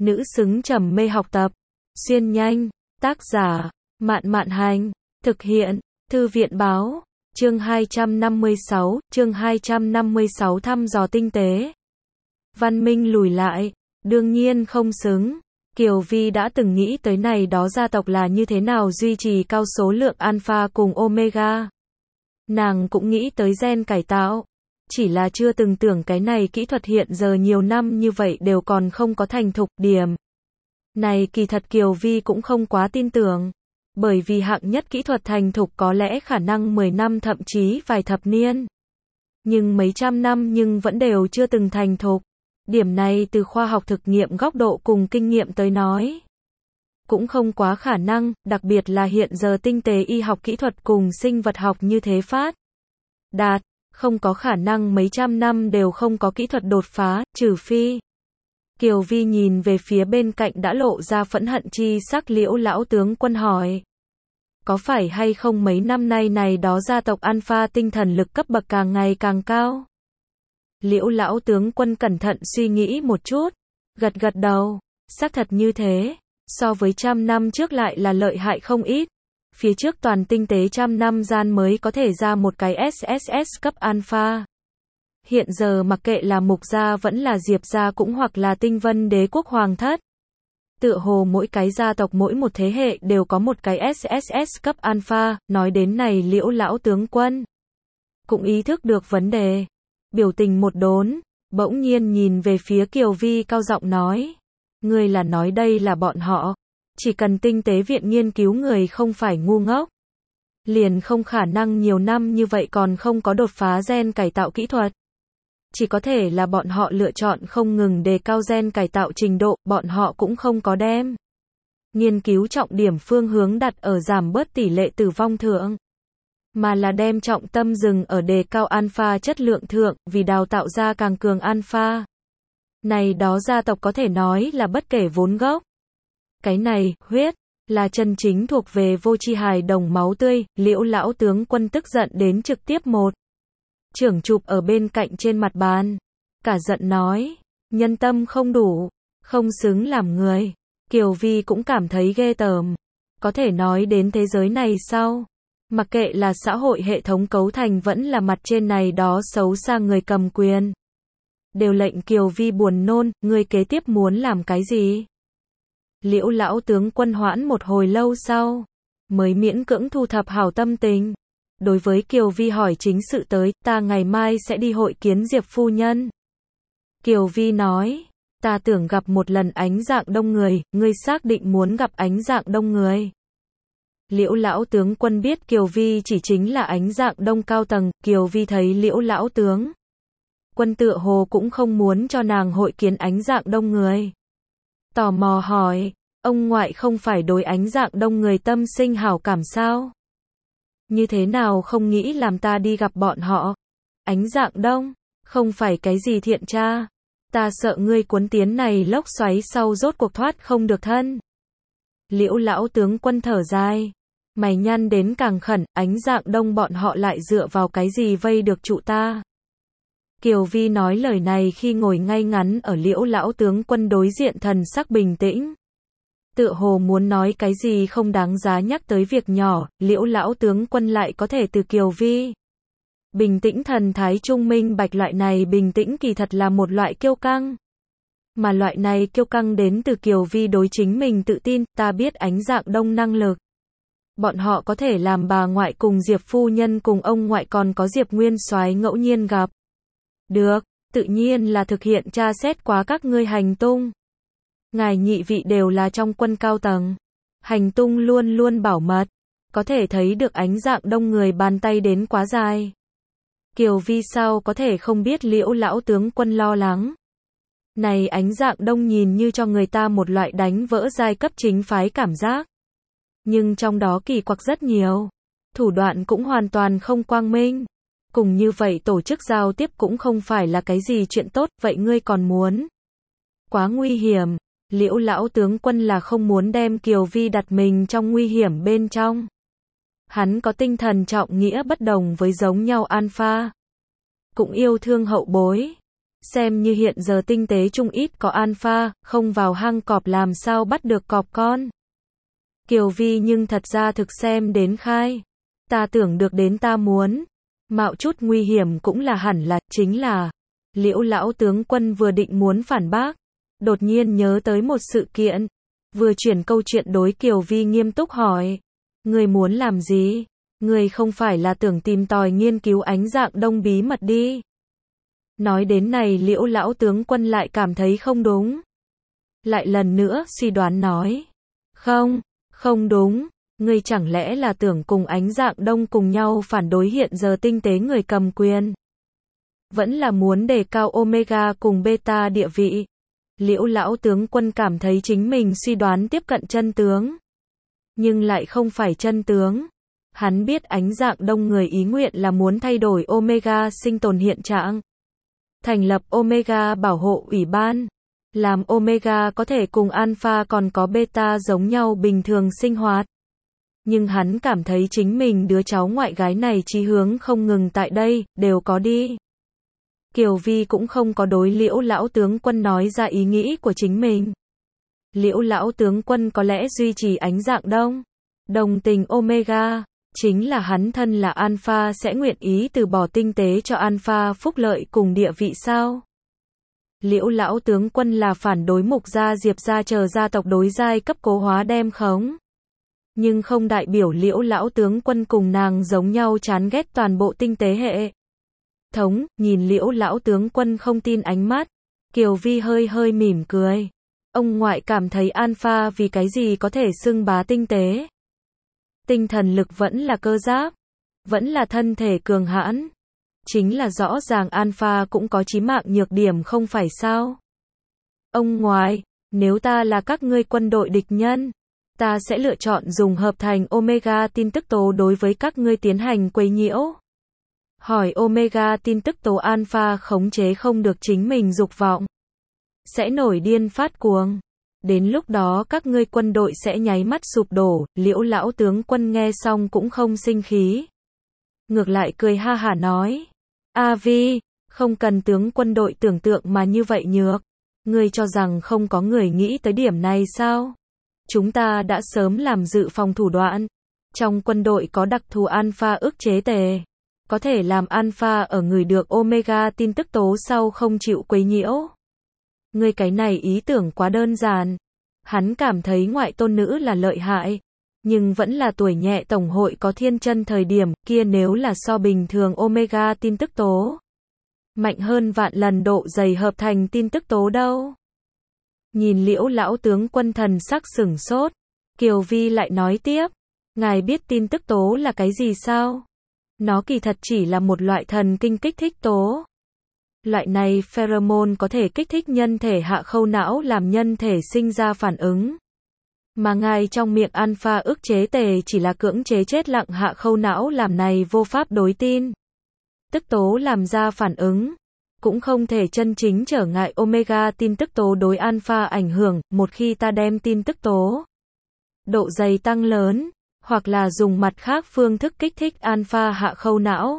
Nữ xứng trầm mê học tập. Xuyên nhanh. Tác giả. Mạn Mạn Hành. Thực hiện. Thư viện báo. Chương 256 thăm dò tinh tế. Văn minh lùi lại. Đương nhiên không xứng. Kiều Vi đã từng nghĩ tới này đó gia tộc là như thế nào duy trì cao số lượng alpha cùng omega. Nàng cũng nghĩ tới gen cải tạo. Chỉ là chưa từng tưởng cái này kỹ thuật hiện giờ nhiều năm như vậy đều còn không có thành thục. Điểm này kỳ thật Kiều Vi cũng không quá tin tưởng. Bởi vì hạng nhất kỹ thuật thành thục có lẽ khả năng 10 năm thậm chí vài thập niên. Nhưng mấy trăm năm nhưng vẫn đều chưa từng thành thục. Điểm này từ khoa học thực nghiệm góc độ cùng kinh nghiệm tới nói. Cũng không quá khả năng, đặc biệt là hiện giờ tinh tế y học kỹ thuật cùng sinh vật học như thế phát đạt. Không có khả năng mấy trăm năm đều không có kỹ thuật đột phá, trừ phi. Kiều Vi nhìn về phía bên cạnh đã lộ ra phẫn hận chi sắc Liễu lão tướng quân hỏi. Có phải hay không mấy năm nay này đó gia tộc alpha tinh thần lực cấp bậc càng ngày càng cao? Liễu lão tướng quân cẩn thận suy nghĩ một chút, gật gật đầu, xác thật như thế, so với trăm năm trước lại là lợi hại không ít. Phía trước toàn tinh tế trăm năm gian mới có thể ra một cái SSS cấp alpha. Hiện giờ mặc kệ là Mục gia vẫn là Diệp gia cũng hoặc là Tinh Vân Đế quốc hoàng thất. Tựa hồ mỗi cái gia tộc mỗi một thế hệ đều có một cái SSS cấp alpha, nói đến này Liễu lão tướng quân cũng ý thức được vấn đề. Biểu tình một đốn, bỗng nhiên nhìn về phía Kiều Vi cao giọng nói. Ngươi là nói đây là bọn họ. Chỉ cần tinh tế viện nghiên cứu người không phải ngu ngốc. Liền không khả năng nhiều năm như vậy còn không có đột phá gen cải tạo kỹ thuật. Chỉ có thể là bọn họ lựa chọn không ngừng đề cao gen cải tạo trình độ, bọn họ cũng không có đem nghiên cứu trọng điểm phương hướng đặt ở giảm bớt tỷ lệ tử vong thượng. Mà là đem trọng tâm dừng ở đề cao alpha chất lượng thượng, vì đào tạo ra càng cường alpha. Này đó gia tộc có thể nói là bất kể vốn gốc. Cái này, huyết, là chân chính thuộc về vô tri hài đồng máu tươi. Liễu lão tướng quân tức giận đến trực tiếp một chưởng chụp ở bên cạnh trên mặt bàn. Cả giận nói, nhân tâm không đủ, không xứng làm người. Kiều Vi cũng cảm thấy ghê tởm. Có thể nói đến thế giới này sau. Mặc kệ là xã hội hệ thống cấu thành vẫn là mặt trên này đó xấu xa người cầm quyền. Đều lệnh Kiều Vi buồn nôn, ngươi kế tiếp muốn làm cái gì? Liễu lão tướng quân hoãn một hồi lâu sau, mới miễn cưỡng thu thập hảo tâm tình. Đối với Kiều Vi hỏi chính sự tới, ta ngày mai sẽ đi hội kiến Diệp phu nhân. Kiều Vi nói, ta tưởng gặp một lần ánh dạng đông người, ngươi xác định muốn gặp ánh dạng đông người. Liễu lão tướng quân biết Kiều Vi chỉ chính là ánh dạng đông cao tầng, Kiều Vi thấy Liễu lão tướng quân tựa hồ cũng không muốn cho nàng hội kiến ánh dạng đông người. Tò mò hỏi, ông ngoại không phải đối ánh dạng đông người tâm sinh hảo cảm sao? Như thế nào không nghĩ làm ta đi gặp bọn họ? Ánh dạng đông, không phải cái gì thiện tra. Ta sợ ngươi cuốn tiến này lốc xoáy sau rốt cuộc thoát không được thân. Liễu lão tướng quân thở dài. Mày nhăn đến càng khẩn, ánh dạng đông bọn họ lại dựa vào cái gì vây được trụ ta? Kiều Vi nói lời này khi ngồi ngay ngắn ở Liễu lão tướng quân đối diện thần sắc bình tĩnh. Tựa hồ muốn nói cái gì không đáng giá nhắc tới việc nhỏ, Liễu lão tướng quân lại có thể từ Kiều Vi. Bình tĩnh thần thái trung minh bạch loại này bình tĩnh kỳ thật là một loại kiêu căng. Mà loại này kiêu căng đến từ Kiều Vi đối chính mình tự tin, ta biết ánh dạng đông năng lực. Bọn họ có thể làm bà ngoại cùng Diệp phu nhân cùng ông ngoại còn có Diệp nguyên soái ngẫu nhiên gặp. Được, tự nhiên là thực hiện tra xét quá các ngươi hành tung. Ngài nhị vị đều là trong quân cao tầng. Hành tung luôn luôn bảo mật. Có thể thấy được ánh dạng đông người bàn tay đến quá dài. Kiều Vi sao có thể không biết Liễu lão tướng quân lo lắng. Này ánh dạng đông nhìn như cho người ta một loại đánh vỡ giai cấp chính phái cảm giác. Nhưng trong đó kỳ quặc rất nhiều. Thủ đoạn cũng hoàn toàn không quang minh. Cùng như vậy tổ chức giao tiếp cũng không phải là cái gì chuyện tốt, vậy ngươi còn muốn? Quá nguy hiểm. Liễu lão tướng quân là không muốn đem Kiều Vi đặt mình trong nguy hiểm bên trong. Hắn có tinh thần trọng nghĩa bất đồng với giống nhau alpha. Cũng yêu thương hậu bối. Xem như hiện giờ tinh tế chung ít có alpha, không vào hang cọp làm sao bắt được cọp con. Kiều Vi nhưng thật ra thực xem đến khai. Ta tưởng được đến ta muốn. Mạo chút nguy hiểm cũng là hẳn là, chính là. Liễu lão tướng quân vừa định muốn phản bác. Đột nhiên nhớ tới một sự kiện. Vừa chuyển câu chuyện đối Kiều Vi nghiêm túc hỏi. Người muốn làm gì? Người không phải là tưởng tìm tòi nghiên cứu ánh dạng đông bí mật đi. Nói đến này Liễu lão tướng quân lại cảm thấy không đúng. Lại lần nữa suy đoán nói. Không đúng. Ngươi chẳng lẽ là tưởng cùng ánh dạng đông cùng nhau phản đối hiện giờ tinh tế người cầm quyền? Vẫn là muốn đề cao Omega cùng Beta địa vị. Liễu lão tướng quân cảm thấy chính mình suy đoán tiếp cận chân tướng. Nhưng lại không phải chân tướng. Hắn biết ánh dạng đông người ý nguyện là muốn thay đổi Omega sinh tồn hiện trạng. Thành lập Omega bảo hộ ủy ban. Làm Omega có thể cùng Alpha còn có Beta giống nhau bình thường sinh hoạt. Nhưng hắn cảm thấy chính mình đứa cháu ngoại gái này chí hướng không ngừng tại đây, đều có đi. Kiều Vi cũng không có đối Liễu lão tướng quân nói ra ý nghĩ của chính mình. Liễu lão tướng quân có lẽ duy trì ánh dạng đông, đồng tình Omega, chính là hắn thân là Alpha sẽ nguyện ý từ bỏ tinh tế cho Alpha phúc lợi cùng địa vị sao? Liễu lão tướng quân là phản đối Mục gia Diệp gia chờ gia tộc đối giai cấp cố hóa đem khống. Nhưng không đại biểu Liễu lão tướng quân cùng nàng giống nhau chán ghét toàn bộ tinh tế hệ thống. Nhìn Liễu lão tướng quân không tin ánh mắt, Kiều Vi hơi mỉm cười. Ông ngoại cảm thấy Alpha vì cái gì có thể xưng bá tinh tế? Tinh thần lực vẫn là cơ giáp, vẫn là thân thể cường hãn. Chính là rõ ràng Alpha cũng có chí mạng nhược điểm không phải sao? Ông ngoại, nếu ta là các ngươi quân đội địch nhân, ta sẽ lựa chọn dùng hợp thành Omega tin tức tố đối với các ngươi tiến hành quấy nhiễu. Hỏi Omega tin tức tố Alpha khống chế không được chính mình dục vọng, sẽ nổi điên phát cuồng. Đến lúc đó các ngươi quân đội sẽ nháy mắt sụp đổ. Liễu lão tướng quân nghe xong cũng không sinh khí. Ngược lại cười ha hả nói. A Vi, không cần tướng quân đội tưởng tượng mà như vậy nhược. Ngươi cho rằng không có người nghĩ tới điểm này sao? Chúng ta đã sớm làm dự phòng thủ đoạn. Trong quân đội có đặc thù Alpha ức chế tề. Có thể làm Alpha ở người được Omega tin tức tố sau không chịu quấy nhiễu. Ngươi cái này ý tưởng quá đơn giản. Hắn cảm thấy ngoại tôn nữ là lợi hại. Nhưng vẫn là tuổi nhẹ tổng hội có thiên chân thời điểm kia nếu là so bình thường Omega tin tức tố. Mạnh hơn vạn lần độ dày hợp thành tin tức tố đâu. Nhìn Liễu lão tướng quân thần sắc sửng sốt. Kiều Vi lại nói tiếp. Ngài biết tin tức tố là cái gì sao? Nó kỳ thật chỉ là một loại thần kinh kích thích tố. Loại này pheromone có thể kích thích nhân thể hạ khâu não làm nhân thể sinh ra phản ứng. Mà ngài trong miệng Alpha ức chế tề chỉ là cưỡng chế chết lặng hạ khâu não làm này vô pháp đối tin. Tức tố làm ra phản ứng. Cũng không thể chân chính trở ngại Omega tin tức tố đối Alpha ảnh hưởng. Một khi ta đem tin tức tố độ dày tăng lớn, hoặc là dùng mặt khác phương thức kích thích Alpha hạ khâu não.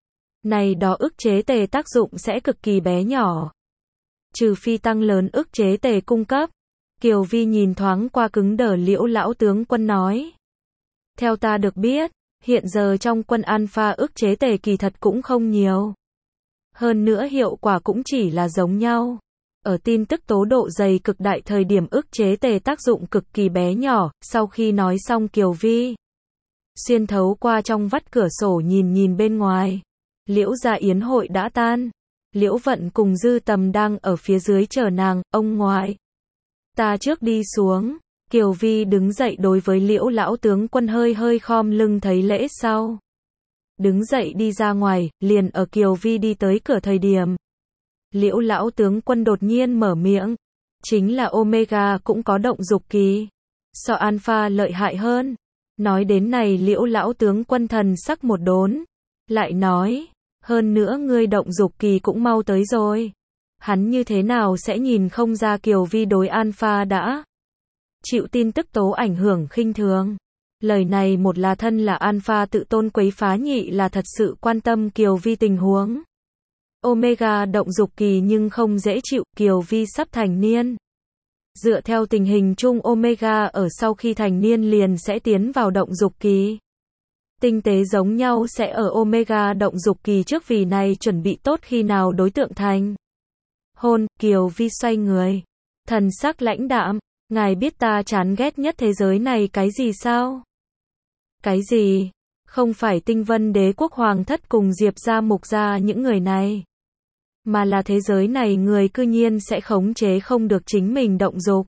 Này đó ức chế tề tác dụng sẽ cực kỳ bé nhỏ. Trừ phi tăng lớn ức chế tề cung cấp. Kiều Vi nhìn thoáng qua cứng đờ Liễu lão tướng quân nói. Theo ta được biết, hiện giờ trong quân Alpha ức chế tề kỳ thật cũng không nhiều. Hơn nữa hiệu quả cũng chỉ là giống nhau. Ở tin tức tố độ dày cực đại thời điểm ức chế tề tác dụng cực kỳ bé nhỏ. Sau khi nói xong Kiều Vi xuyên thấu qua trong vắt cửa sổ nhìn bên ngoài. Liễu gia yến hội đã tan. Liễu Vận cùng Dư Tầm đang ở phía dưới chờ nàng. Ông ngoại, ta trước đi xuống. Kiều Vi đứng dậy đối với Liễu lão tướng quân hơi khom lưng thấy lễ sau. Đứng dậy đi ra ngoài, liền ở Kiều Vi đi tới cửa thời điểm. Liễu lão tướng quân đột nhiên mở miệng. Chính là Omega cũng có động dục kỳ. So Alpha lợi hại hơn. Nói đến này Liễu lão tướng quân thần sắc một đốn. Lại nói, hơn nữa ngươi động dục kỳ cũng mau tới rồi. Hắn như thế nào sẽ nhìn không ra Kiều Vi đối Alpha đã chịu tin tức tố ảnh hưởng khinh thường. Lời này một là thân là Alpha tự tôn quấy phá, nhị là thật sự quan tâm Kiều Vi tình huống. Omega động dục kỳ nhưng không dễ chịu, Kiều Vi sắp thành niên. Dựa theo tình hình chung Omega ở sau khi thành niên liền sẽ tiến vào động dục kỳ. Tinh tế giống nhau sẽ ở Omega động dục kỳ trước vì này chuẩn bị tốt khi nào đối tượng thành hôn. Kiều Vi xoay người, thần sắc lãnh đạm, ngài biết ta chán ghét nhất thế giới này cái gì sao? Cái gì? Không phải Tinh Vân Đế quốc hoàng thất cùng Diệp gia Mục gia những người này, mà là thế giới này người cư nhiên sẽ khống chế không được chính mình động dục.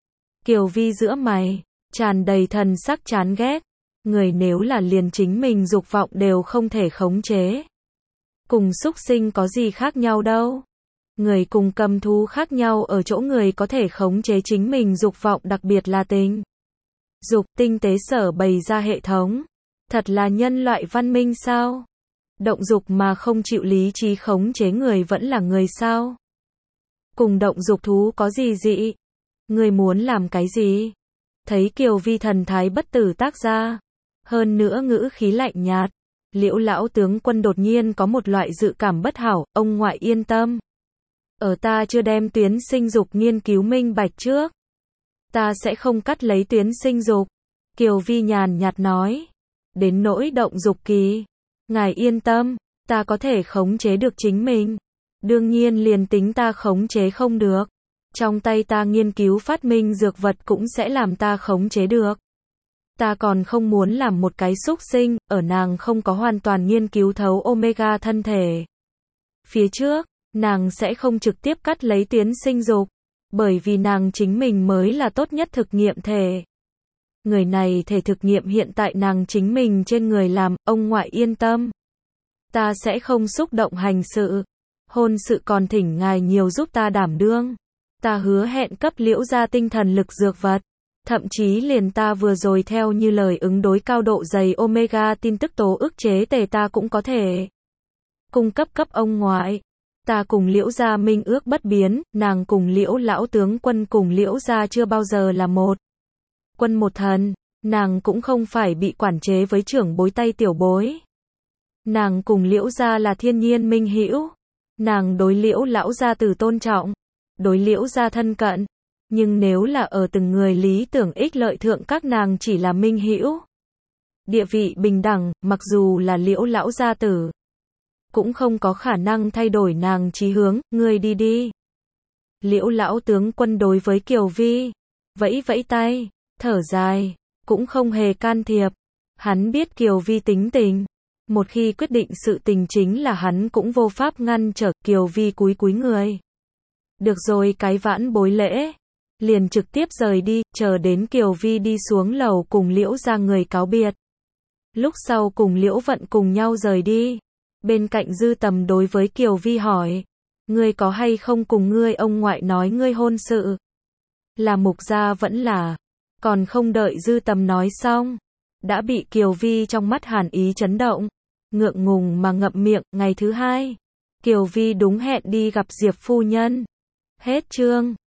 Kiều Vi giữa mày tràn đầy thần sắc chán ghét, người nếu là liền chính mình dục vọng đều không thể khống chế, cùng súc sinh có gì khác nhau đâu. Người cùng cầm thú khác nhau ở chỗ người có thể khống chế chính mình dục vọng, đặc biệt là tình dục. Tinh tế sở bày ra hệ thống, thật là nhân loại văn minh sao? Động dục mà không chịu lý trí khống chế người vẫn là người sao? Cùng động dục thú có gì dị? Người muốn làm cái gì? Thấy Kiều Vi thần thái bất tử tác ra, hơn nữa ngữ khí lạnh nhạt, Liễu lão tướng quân đột nhiên có một loại dự cảm bất hảo. Ông ngoại yên tâm, ở ta chưa đem tuyến sinh dục nghiên cứu minh bạch trước, ta sẽ không cắt lấy tuyến sinh dục. Kiều Vi nhàn nhạt nói, đến nỗi động dục kỳ, ngài yên tâm, ta có thể khống chế được chính mình. Đương nhiên liền tính ta khống chế không được, trong tay ta nghiên cứu phát minh dược vật cũng sẽ làm ta khống chế được. Ta còn không muốn làm một cái súc sinh, ở nàng không có hoàn toàn nghiên cứu thấu Omega thân thể phía trước, nàng sẽ không trực tiếp cắt lấy tuyến sinh dục, bởi vì nàng chính mình mới là tốt nhất thực nghiệm thể. Người này thể thực nghiệm hiện tại nàng chính mình trên người làm. Ông ngoại yên tâm, ta sẽ không xúc động hành sự, hôn sự còn thỉnh ngài nhiều giúp ta đảm đương. Ta hứa hẹn cấp Liễu gia tinh thần lực dược vật, thậm chí liền ta vừa rồi theo như lời ứng đối cao độ dày Omega tin tức tố ức chế tề ta cũng có thể cung cấp cấp ông ngoại. Ta cùng Liễu gia minh ước bất biến, nàng cùng Liễu lão tướng quân cùng Liễu gia chưa bao giờ là một quân một thần, nàng cũng không phải bị quản chế với trưởng bối tay tiểu bối. Nàng cùng Liễu gia là thiên nhiên minh hữu, nàng đối Liễu lão gia tử tôn trọng, đối Liễu gia thân cận, nhưng nếu là ở từng người lý tưởng ích lợi thượng các nàng chỉ là minh hữu, địa vị bình đẳng, mặc dù là Liễu lão gia tử, cũng không có khả năng thay đổi nàng chí hướng. Ngươi đi đi. Liễu lão tướng quân đối với Kiều Vi vẫy vẫy tay, thở dài, cũng không hề can thiệp. Hắn biết Kiều Vi tính tình, một khi quyết định sự tình chính là hắn cũng vô pháp ngăn trở. Kiều Vi cúi cúi người, được rồi cái vãn bối lễ, liền trực tiếp rời đi, chờ đến Kiều Vi đi xuống lầu cùng Liễu gia người cáo biệt. Lúc sau cùng Liễu Vận cùng nhau rời đi. Bên cạnh Dư Tầm đối với Kiều Vi hỏi, ngươi có hay không cùng ngươi ông ngoại nói ngươi hôn sự? Là Mục gia vẫn là? Còn không đợi Dư Tầm nói xong, đã bị Kiều Vi trong mắt hàn ý chấn động, ngượng ngùng mà ngậm miệng. Ngày thứ hai, Kiều Vi đúng hẹn đi gặp Diệp phu nhân. Hết chương.